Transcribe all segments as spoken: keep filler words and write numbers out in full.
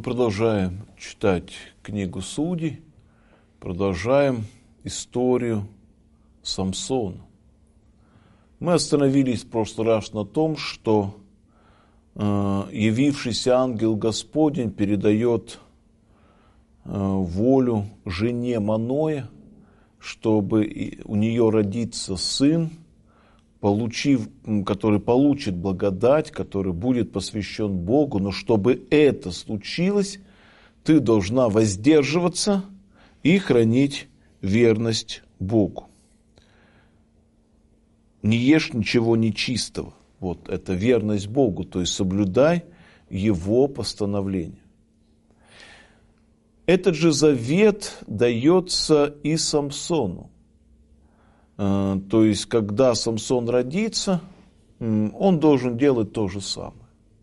продолжаем читать книгу Судей, продолжаем историю Самсона. Мы остановились в прошлый раз на том, что э, явившийся ангел Господень передает э, волю жене Маноя, чтобы у нее родится сын, получив, который получит благодать, который будет посвящен Богу, но чтобы это случилось, ты должна воздерживаться и хранить верность Богу. Не ешь ничего нечистого. Вот это верность Богу, то есть соблюдай Его постановления. Этот же завет дается и Самсону. То есть, когда Самсон родится, он должен делать то же самое.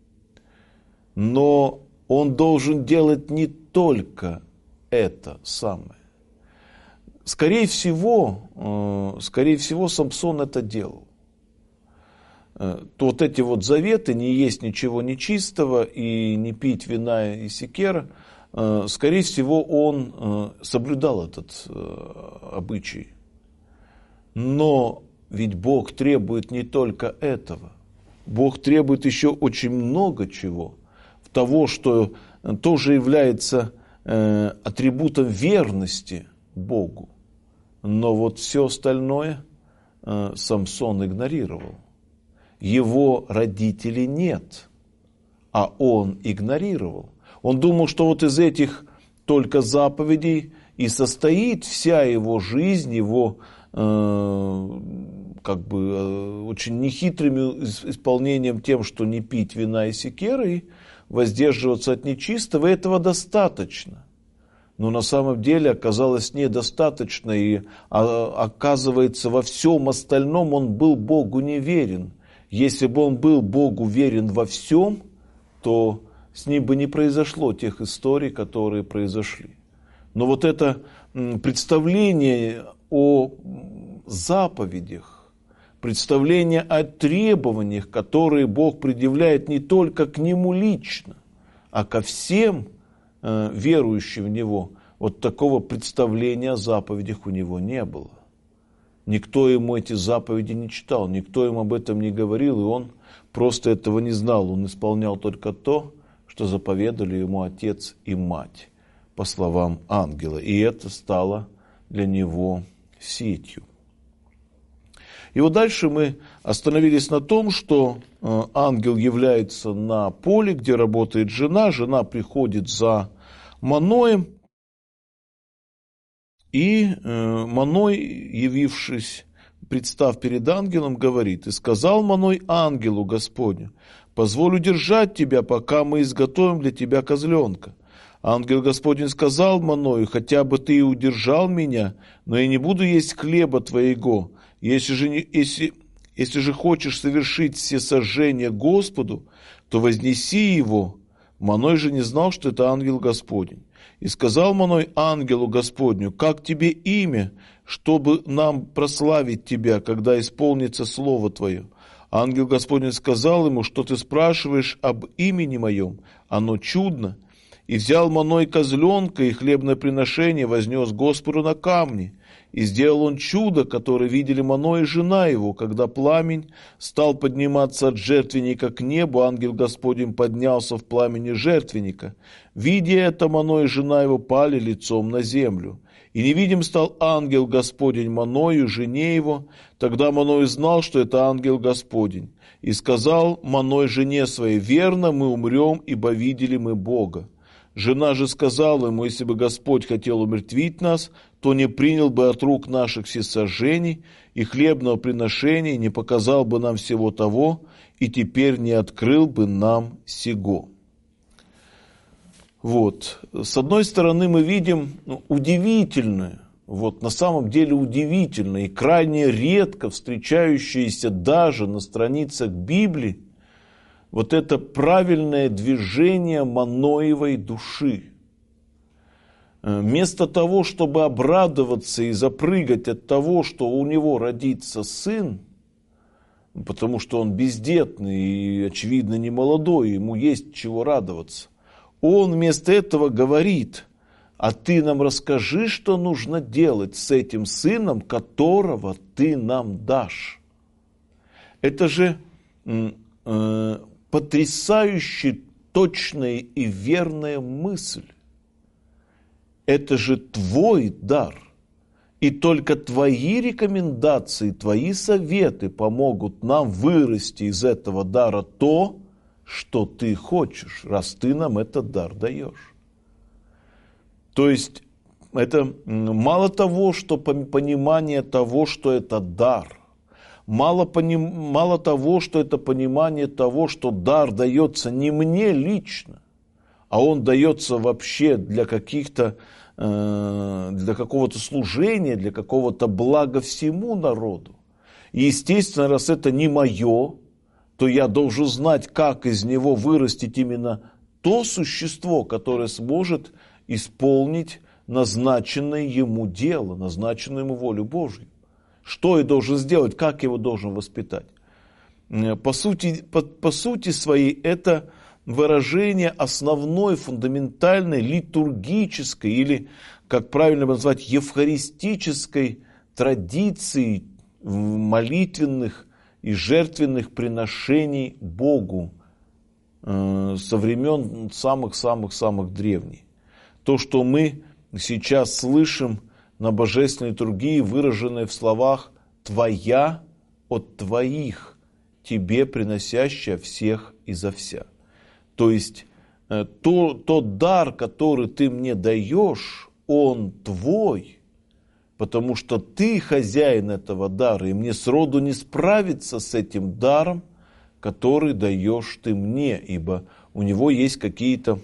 Но он должен делать не только это самое. Скорее всего, скорее всего, Самсон это делал. То вот эти вот заветы, не есть ничего нечистого и не пить вина и секера, скорее всего, он соблюдал этот обычай. Но ведь Бог требует не только этого. Бог требует еще очень много чего. Того, что тоже является э, атрибутом верности Богу. Но вот все остальное э, Самсон игнорировал. Его родителей нет, а он игнорировал. Он думал, что вот из этих только заповедей и состоит вся его жизнь, его как бы очень нехитрым исполнением тем, что не пить вина и секеры, и воздерживаться от нечистого, этого достаточно. Но на самом деле оказалось недостаточно, и оказывается во всем остальном он был Богу неверен. Если бы он был Богу верен во всем, то с ним бы не произошло тех историй, которые произошли. Но вот это представление о заповедях, представление о требованиях, которые Бог предъявляет не только к Нему лично, а ко всем э, верующим в Него, вот такого представления о заповедях у него не было. Никто ему эти заповеди не читал, никто ему об этом не говорил, и он просто этого не знал. Он исполнял только то, что заповедали ему отец и мать, по словам ангела. И это стало для него сетью. И вот дальше мы остановились на том, что ангел является на поле, где работает жена. Жена приходит за Маноем. И Маной, явившись, представ перед ангелом, говорит: «И сказал Маной ангелу Господню: позволь удержать тебя, пока мы изготовим для тебя козленка. Ангел Господень сказал Маною: хотя бы ты и удержал меня, но я не буду есть хлеба твоего. Если же, не, если, если же хочешь совершить все сожжения Господу, то вознеси его». Маной же не знал, что это ангел Господень. И сказал Маной ангелу Господню: как тебе имя, чтобы нам прославить тебя, когда исполнится слово твое? Ангел Господень сказал ему: что ты спрашиваешь об имени моем? Оно чудно. И взял Маной козленка и хлебное приношение, вознес Господу на камни. И сделал он чудо, которое видели Маной и жена его. Когда пламень стал подниматься от жертвенника к небу, ангел Господень поднялся в пламени жертвенника. Видя это, Маной и жена его пали лицом на землю. И невидим стал ангел Господень Маною, жене его. Тогда Маной знал, что это ангел Господень. И сказал Маной жене своей: верно, мы умрем, ибо видели мы Бога. Жена же сказала ему: если бы Господь хотел умертвить нас, то не принял бы от рук наших всесожжений и хлебного приношения, и не показал бы нам всего того, и теперь не открыл бы нам сего. Вот. С одной стороны, мы видим ну, удивительное, вот на самом деле удивительное и крайне редко встречающееся даже на страницах Библии, вот это правильное движение Маноевой души. Вместо того, чтобы обрадоваться и запрыгать от того, что у него родится сын, потому что он бездетный и, очевидно, не молодой, ему есть чего радоваться, Он вместо этого говорит: а ты нам расскажи, что нужно делать с этим сыном, которого ты нам дашь. Это же э, потрясающе точная и верная мысль. Это же твой дар. И только твои рекомендации, твои советы помогут нам вырасти из этого дара то, что ты хочешь, раз ты нам этот дар даешь. То есть это мало того, что понимание того, что это дар, мало, поним, мало того, что это понимание того, что дар дается не мне лично, а он дается вообще для каких-то для какого-то служения, для какого-то блага всему народу. И, естественно, раз это не мое, то я должен знать, как из него вырастить именно то существо, которое сможет исполнить назначенное ему дело, назначенную ему волю Божью. Что я должен сделать, как его должен воспитать. По сути, по, по сути своей это выражение основной, фундаментальной, литургической или, как правильно назвать, евхаристической традиции молитвенных и жертвенных приношений Богу э, со времен самых-самых-самых древних. То, что мы сейчас слышим на божественной литургии, выраженное в словах «Твоя от Твоих, Тебе приносящая всех и за вся». То есть то, тот дар, который ты мне даешь, он твой, потому что ты хозяин этого дара, и мне сроду не справиться с этим даром, который даешь ты мне, ибо у него есть какие-то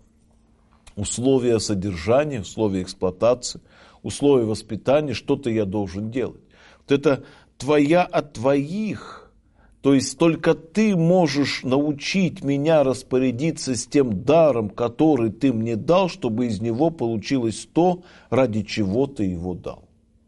условия содержания, условия эксплуатации, условия воспитания, что-то я должен делать. Вот это твоя от твоих. То есть только ты можешь научить меня распорядиться с тем даром, который ты мне дал, чтобы из него получилось то, ради чего ты его дал.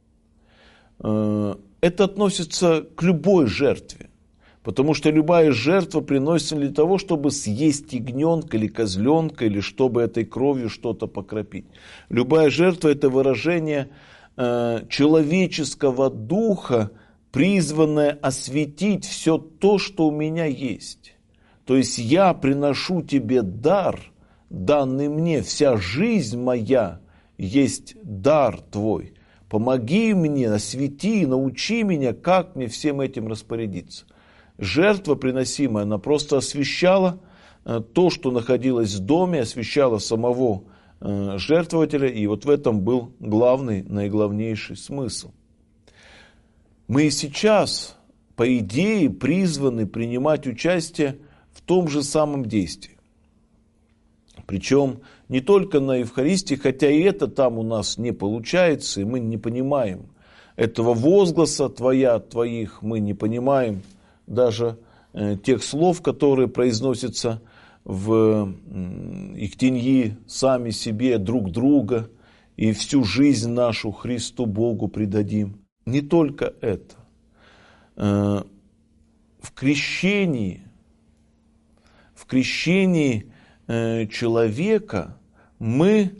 Это относится к любой жертве, потому что любая жертва приносится для того, чтобы съесть ягненка или козленка, или чтобы этой кровью что-то покропить. Любая жертва – это выражение человеческого духа, призванное осветить все то, что у меня есть. То есть я приношу тебе дар, данный мне, вся жизнь моя есть дар твой. Помоги мне, освети, научи меня, как мне всем этим распорядиться. Жертва приносимая, она просто освещала то, что находилось в доме, освещала самого жертвователя, и вот в этом был главный, наиглавнейший смысл. Мы и сейчас, по идее, призваны принимать участие в том же самом действии. Причем не только на Евхаристии, хотя и это там у нас не получается, и мы не понимаем этого возгласа «Твоя от Твоих», мы не понимаем даже э, тех слов, которые произносятся в э, Ихтиньи сами себе, друг друга, и всю жизнь нашу Христу Богу предадим. Не только это. В крещении, в крещении человека мы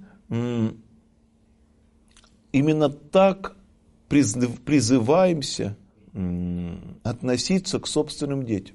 именно так призываемся относиться к собственным детям.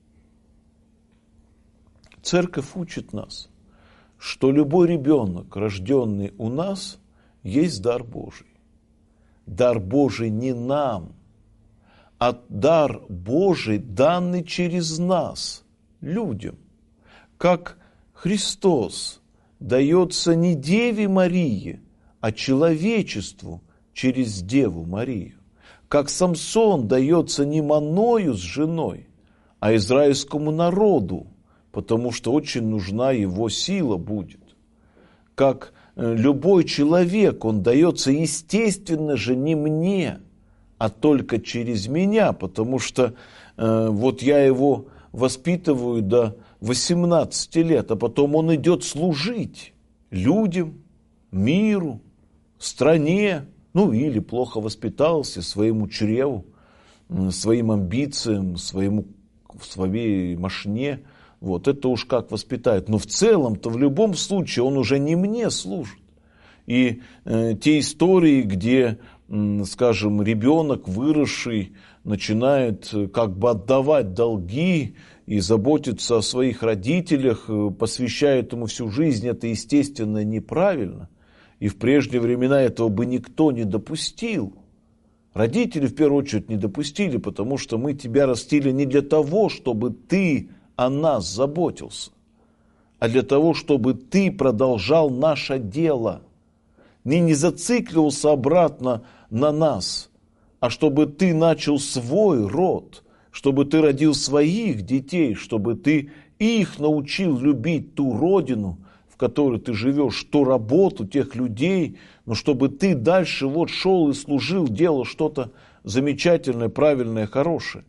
Церковь учит нас, что любой ребенок, рожденный у нас, есть дар Божий. Дар Божий не нам, а дар Божий, данный через нас, людям. Как Христос дается не Деве Марии, а человечеству через Деву Марию. Как Самсон дается не Маною с женой, а израильскому народу, потому что очень нужна его сила будет. Как любой человек, он дается, естественно же, не мне, а только через меня, потому что э, вот я его воспитываю до восемнадцати лет, а потом он идет служить людям, миру, стране, ну или плохо воспитался своему чреву, своим амбициям, своему, своей мошне, Вот, это уж как воспитает. Но в целом-то в любом случае он уже не мне служит. И э, те истории, где, э, скажем, ребенок, выросший, начинает э, как бы отдавать долги и заботиться о своих родителях, э, посвящает ему всю жизнь, это, естественно, неправильно. И в прежние времена этого бы никто не допустил. Родители, в первую очередь, не допустили, потому что мы тебя растили не для того, чтобы ты о нас заботился, а для того, чтобы ты продолжал наше дело. Не, не зацикливался обратно на нас, а чтобы ты начал свой род, чтобы ты родил своих детей, чтобы ты их научил любить ту родину, в которой ты живешь, ту работу тех людей, но чтобы ты дальше вот шел и служил, делал что-то замечательное, правильное, хорошее.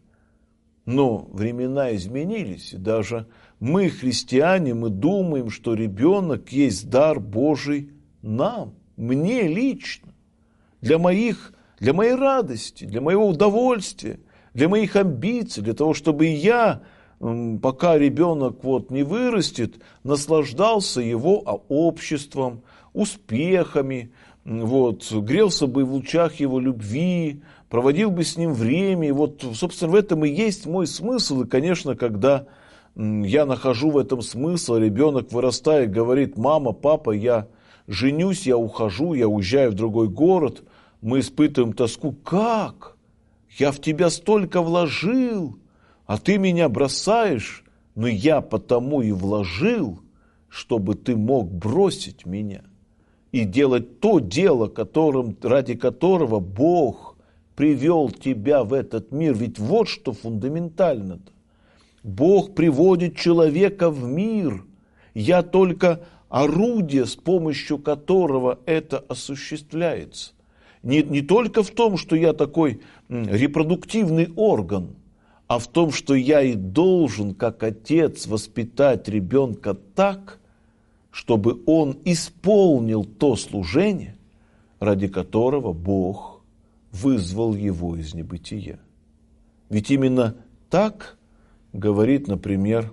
Но времена изменились, и даже мы, христиане, мы думаем, что ребенок есть дар Божий нам, мне лично, для моих, для моей радости, для моего удовольствия, для моих амбиций, для того, чтобы я, пока ребенок вот не вырастет, наслаждался его обществом, успехами, вот, грелся бы в лучах его любви, проводил бы с ним время. И вот, собственно, в этом и есть мой смысл. И, конечно, когда я нахожу в этом смысл, ребенок вырастает, говорит: мама, папа, я женюсь, я ухожу, я уезжаю в другой город, мы испытываем тоску. Как? Я в тебя столько вложил, а ты меня бросаешь. Но я потому и вложил, чтобы ты мог бросить меня и делать то дело, которым, ради которого Бог привел тебя в этот мир. Ведь вот что фундаментально-то. Бог приводит человека в мир. Я только орудие, с помощью которого это осуществляется. Не, не только в том, что я такой репродуктивный орган, а в том, что я и должен, как отец, воспитать ребенка так, чтобы он исполнил то служение, ради которого Бог вызвал его из небытия. Ведь именно так говорит, например,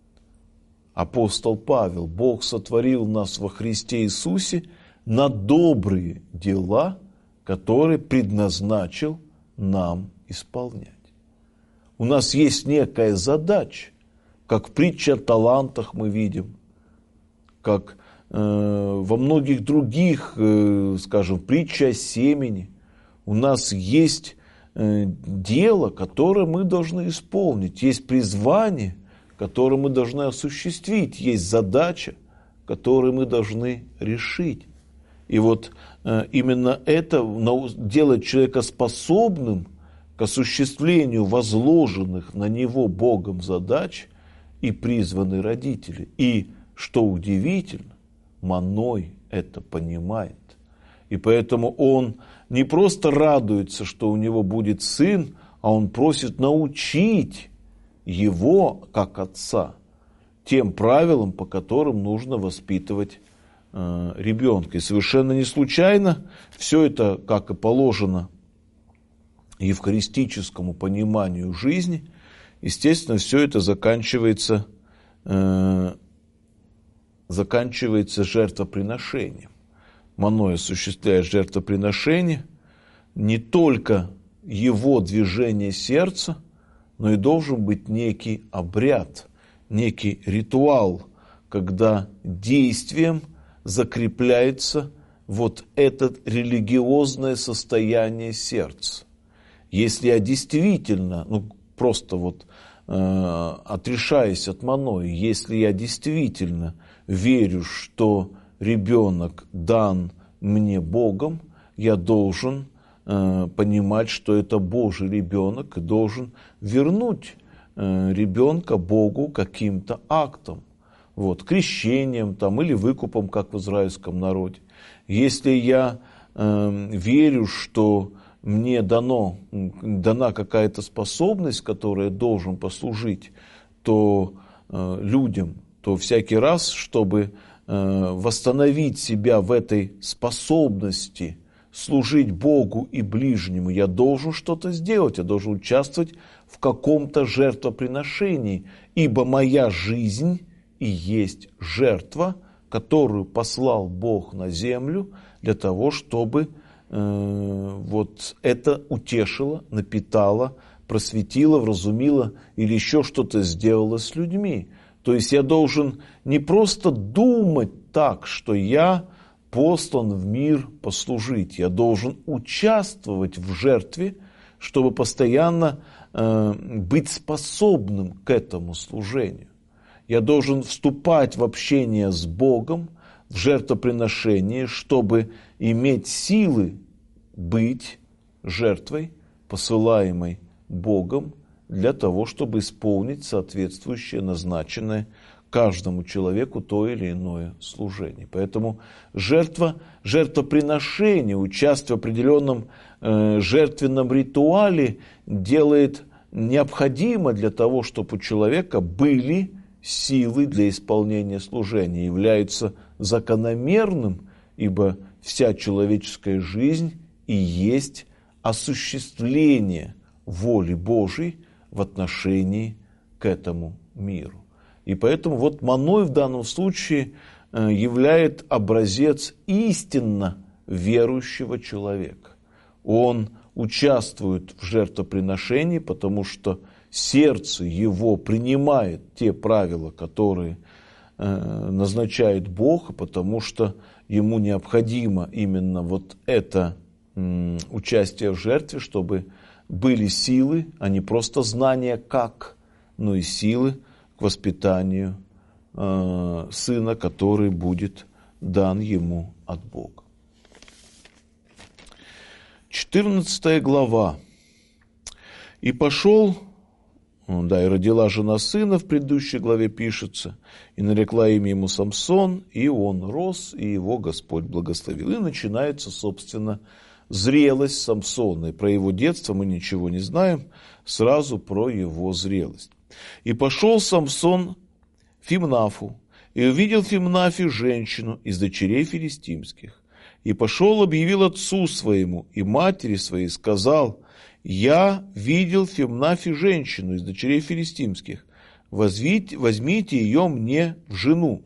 апостол Павел: Бог сотворил нас во Христе Иисусе на добрые дела, которые предназначил нам исполнять. У нас есть некая задача, как в притче о талантах мы видим, как э, во многих других, э, скажем, притче о семени. У нас есть э, дело, которое мы должны исполнить, есть призвание, которое мы должны осуществить, есть задача, которую мы должны решить. И вот э, именно это делает человека способным к осуществлению возложенных на него Богом задач и призваны родители. И, что удивительно, Маной это понимает. И поэтому он не просто радуется, что у него будет сын, а он просит научить его, как отца, тем правилам, по которым нужно воспитывать э, ребенка. И совершенно не случайно все это, как и положено евхаристическому пониманию жизни, естественно, все это заканчивается, э, заканчивается жертвоприношением. Маной осуществляет жертвоприношение, не только его движение сердца, но и должен быть некий обряд, некий ритуал, когда действием закрепляется вот это религиозное состояние сердца. Если я действительно, ну просто вот э, отрешаясь от Маной, если я действительно верю, что ребенок дан мне Богом, я должен э, понимать, что это Божий ребенок, и должен вернуть э, ребенка Богу каким-то актом, вот, крещением там, или выкупом, как в израильском народе. Если я э, верю, что мне дано, дана какая-то способность, которая должен послужить, то э, людям, то всякий раз, чтобы восстановить себя в этой способности служить Богу и ближнему, я должен что-то сделать, я должен участвовать в каком-то жертвоприношении, ибо моя жизнь и есть жертва, которую послал Бог на землю для того, чтобы э, вот это утешило, напитало, просветило, вразумило или еще что-то сделало с людьми. То есть я должен не просто думать так, что я послан в мир послужить, я должен участвовать в жертве, чтобы постоянно э, быть способным к этому служению. Я должен вступать в общение с Богом, в жертвоприношение, чтобы иметь силы быть жертвой, посылаемой Богом, для того, чтобы исполнить соответствующее назначенное каждому человеку то или иное служение. Поэтому жертва, жертвоприношение, участие в определенном э, жертвенном ритуале делает необходимо для того, чтобы у человека были силы для исполнения служения, являются закономерным, ибо вся человеческая жизнь и есть осуществление воли Божией в отношении к этому миру. И поэтому вот Маной в данном случае являет образец истинно верующего человека. Он участвует в жертвоприношении, потому что сердце его принимает те правила, которые э, назначает Бог, потому что ему необходимо именно вот это э, участие в жертве, чтобы были силы, а не просто знания как, но и силы к воспитанию э, сына, который будет дан ему от Бога. четырнадцатая глава. «И пошел, да, и родила жена сына», в предыдущей главе пишется, «и нарекла имя ему Самсон, и он рос, и его Господь благословил». И начинается, собственно, зрелость Самсона. И про его детство мы ничего не знаем, сразу про его зрелость. «И пошел Самсон в Фимнафу, и увидел в Фимнафе женщину из дочерей филистимских. И пошел, объявил отцу своему и матери своей, сказал: я видел в Фимнафе женщину из дочерей филистимских, возьмите, возьмите ее мне в жену.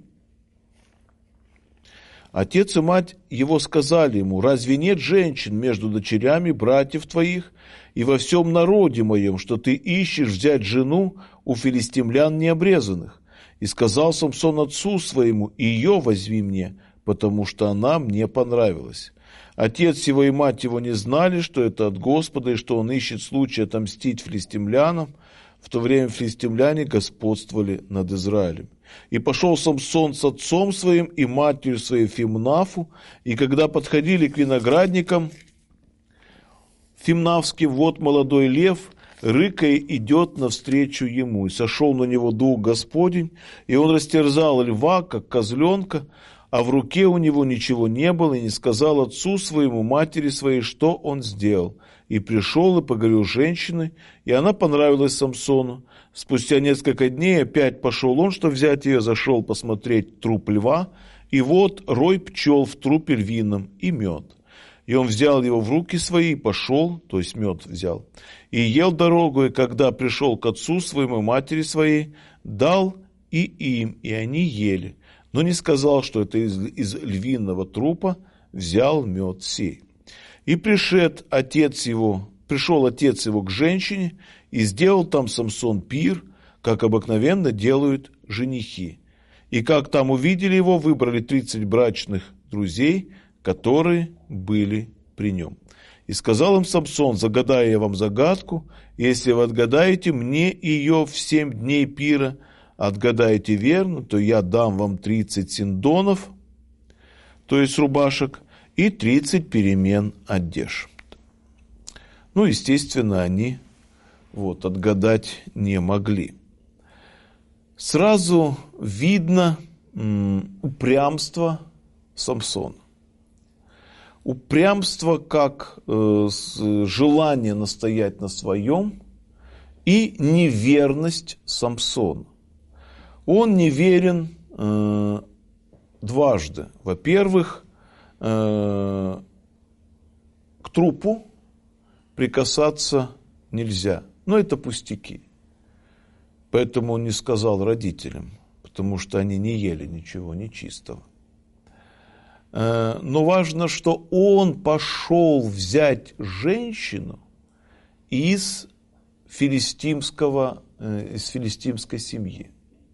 Отец и мать его сказали ему: разве нет женщин между дочерями братьев твоих и во всем народе моем, что ты ищешь взять жену у филистимлян необрезанных? И сказал Самсон отцу своему: ее возьми мне, потому что она мне понравилась. Отец его и мать его не знали, что это от Господа, и что он ищет случай отомстить филистимлянам. В то время филистимляне господствовали над Израилем. И пошел Самсон с отцом своим и матерью своей в Фимнафу, и когда подходили к виноградникам фимнавским, вот молодой лев, рыкая, идет навстречу ему. И сошел на него дух Господень, и он растерзал льва, как козленка, а в руке у него ничего не было, и не сказал отцу своему, матери своей, что он сделал. И пришел и поговорил с женщиной, и она понравилась Самсону. Спустя несколько дней опять пошел он, чтобы взять ее, зашел посмотреть труп льва, и вот рой пчел в трупе львином и мед. И он взял его в руки свои и пошел, то есть мед взял, и ел дорогу, и когда пришел к отцу своему, матери своей, дал и им, и они ели. Но не сказал, что это из, из львиного трупа взял мед сей. И пришед отец его, пришел отец его к женщине, и сделал там Самсон пир, как обыкновенно делают женихи. И как там увидели его, выбрали тридцать брачных друзей, которые были при нем. И сказал им Самсон: загадаю я вам загадку, если вы отгадаете мне ее в семь дней пира, отгадаете верно, то я дам вам тридцать синдонов, то есть рубашек, и тридцать перемен одежд. Ну, естественно, они вот, отгадать не могли. Сразу видно м, упрямство Самсона. Упрямство как э, желание настоять на своем и неверность Самсона. Он неверен э, дважды. Во-первых, э, трупу прикасаться нельзя. Но это пустяки. Поэтому он не сказал родителям, потому что они не ели ничего нечистого. Но важно, что он пошел взять женщину из филистимского, из филистимской семьи.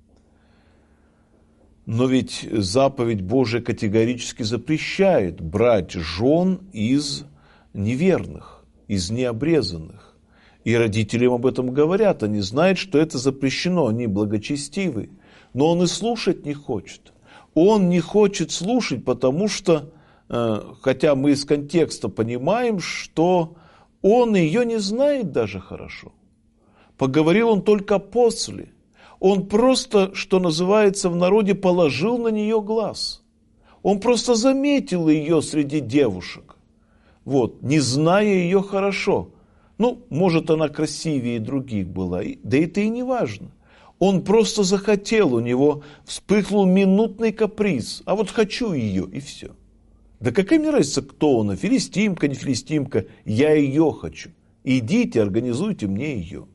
Но ведь заповедь Божия категорически запрещает брать жен из неверных, из необрезанных. И родители им об этом говорят, они знают, что это запрещено, они благочестивы. Но он и слушать не хочет. Он не хочет слушать, потому что, хотя мы из контекста понимаем, что он ее не знает даже хорошо. Поговорил он только после. Он просто, что называется в народе, положил на нее глаз. Он просто заметил ее среди девушек, вот, не зная ее хорошо. Ну, может, она красивее других была, да это и не важно. Он просто захотел, у него вспыхнул минутный каприз. А вот хочу ее, и все. Да какая мне разница, кто она, филистимка, не филистимка, я ее хочу. Идите, организуйте мне ее.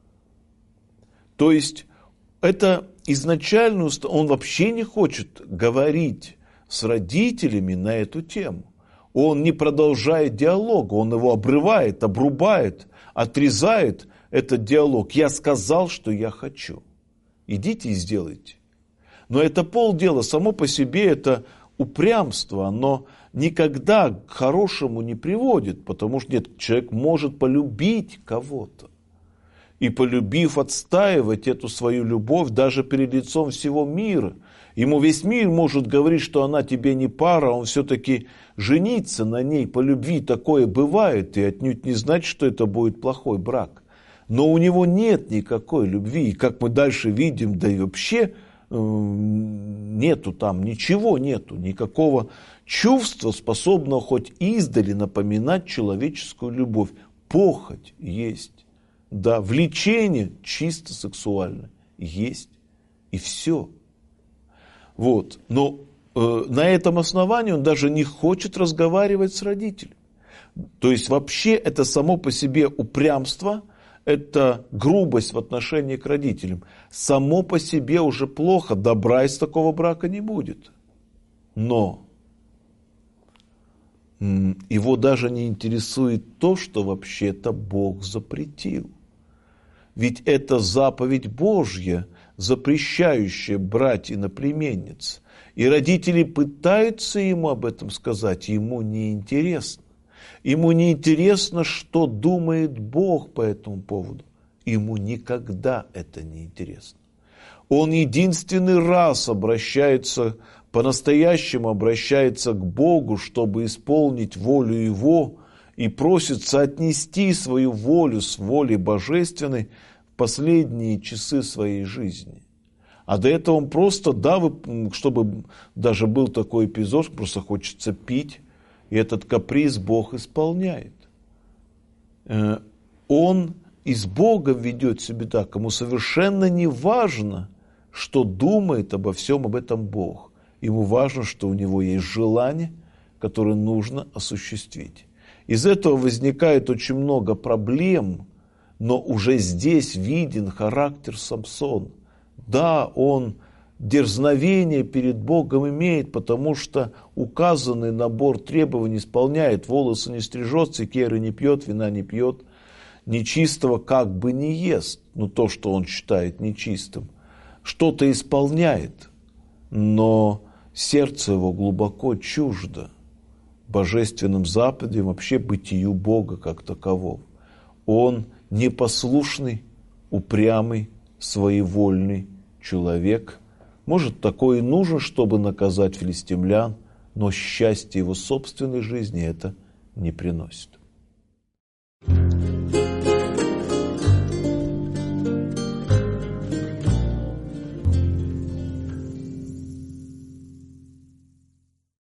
То есть, это изначально он вообще не хочет говорить с родителями на эту тему. Он не продолжает диалог, он его обрывает, обрубает, отрезает этот диалог. Я сказал, что я хочу. Идите и сделайте. Но это полдела, само по себе это упрямство, оно никогда к хорошему не приводит, потому что нет, человек может полюбить кого-то. И полюбив, отстаивать эту свою любовь даже перед лицом всего мира. Ему весь мир может говорить, что она тебе не пара, он все-таки женится на ней по любви. Такое бывает, и отнюдь не значит, что это будет плохой брак. Но у него нет никакой любви. И как мы дальше видим, да и вообще э, нету там, ничего нету, никакого чувства, способного хоть издали напоминать человеческую любовь. Похоть есть. Да, влечение чисто сексуальное есть, и все. Вот. Но э, на этом основании он даже не хочет разговаривать с родителями. То есть вообще это само по себе упрямство, это грубость в отношении к родителям. Само по себе уже плохо, добра из такого брака не будет. Но м, его даже не интересует то, что вообще-то Бог запретил. Ведь это заповедь Божья, запрещающая брать иноплеменниц. И родители пытаются ему об этом сказать, ему неинтересно. Ему неинтересно, что думает Бог по этому поводу. Ему никогда это не интересно. Он единственный раз обращается, по-настоящему обращается к Богу, чтобы исполнить волю Его, и просит соотнести свою волю с волей божественной в последние часы своей жизни. А до этого он просто, да, чтобы даже был такой эпизод, просто хочется пить, и этот каприз Бог исполняет. Он и с Богом ведет себя так, ему совершенно не важно, что думает обо всем об этом Бог. Ему важно, что у него есть желание, которое нужно осуществить. Из этого возникает очень много проблем, но уже здесь виден характер Самсона. Да, он дерзновение перед Богом имеет, потому что указанный набор требований исполняет. Волосы не стрижет, секеры не пьет, вина не пьет, нечистого как бы не ест, ну то, что он считает нечистым. Что-то исполняет, но сердце его глубоко чуждо божественным заповедям, вообще бытию Бога как такового. Он непослушный, упрямый, своевольный человек. Может, такое и нужно, чтобы наказать филистимлян, но счастье его собственной жизни это не приносит.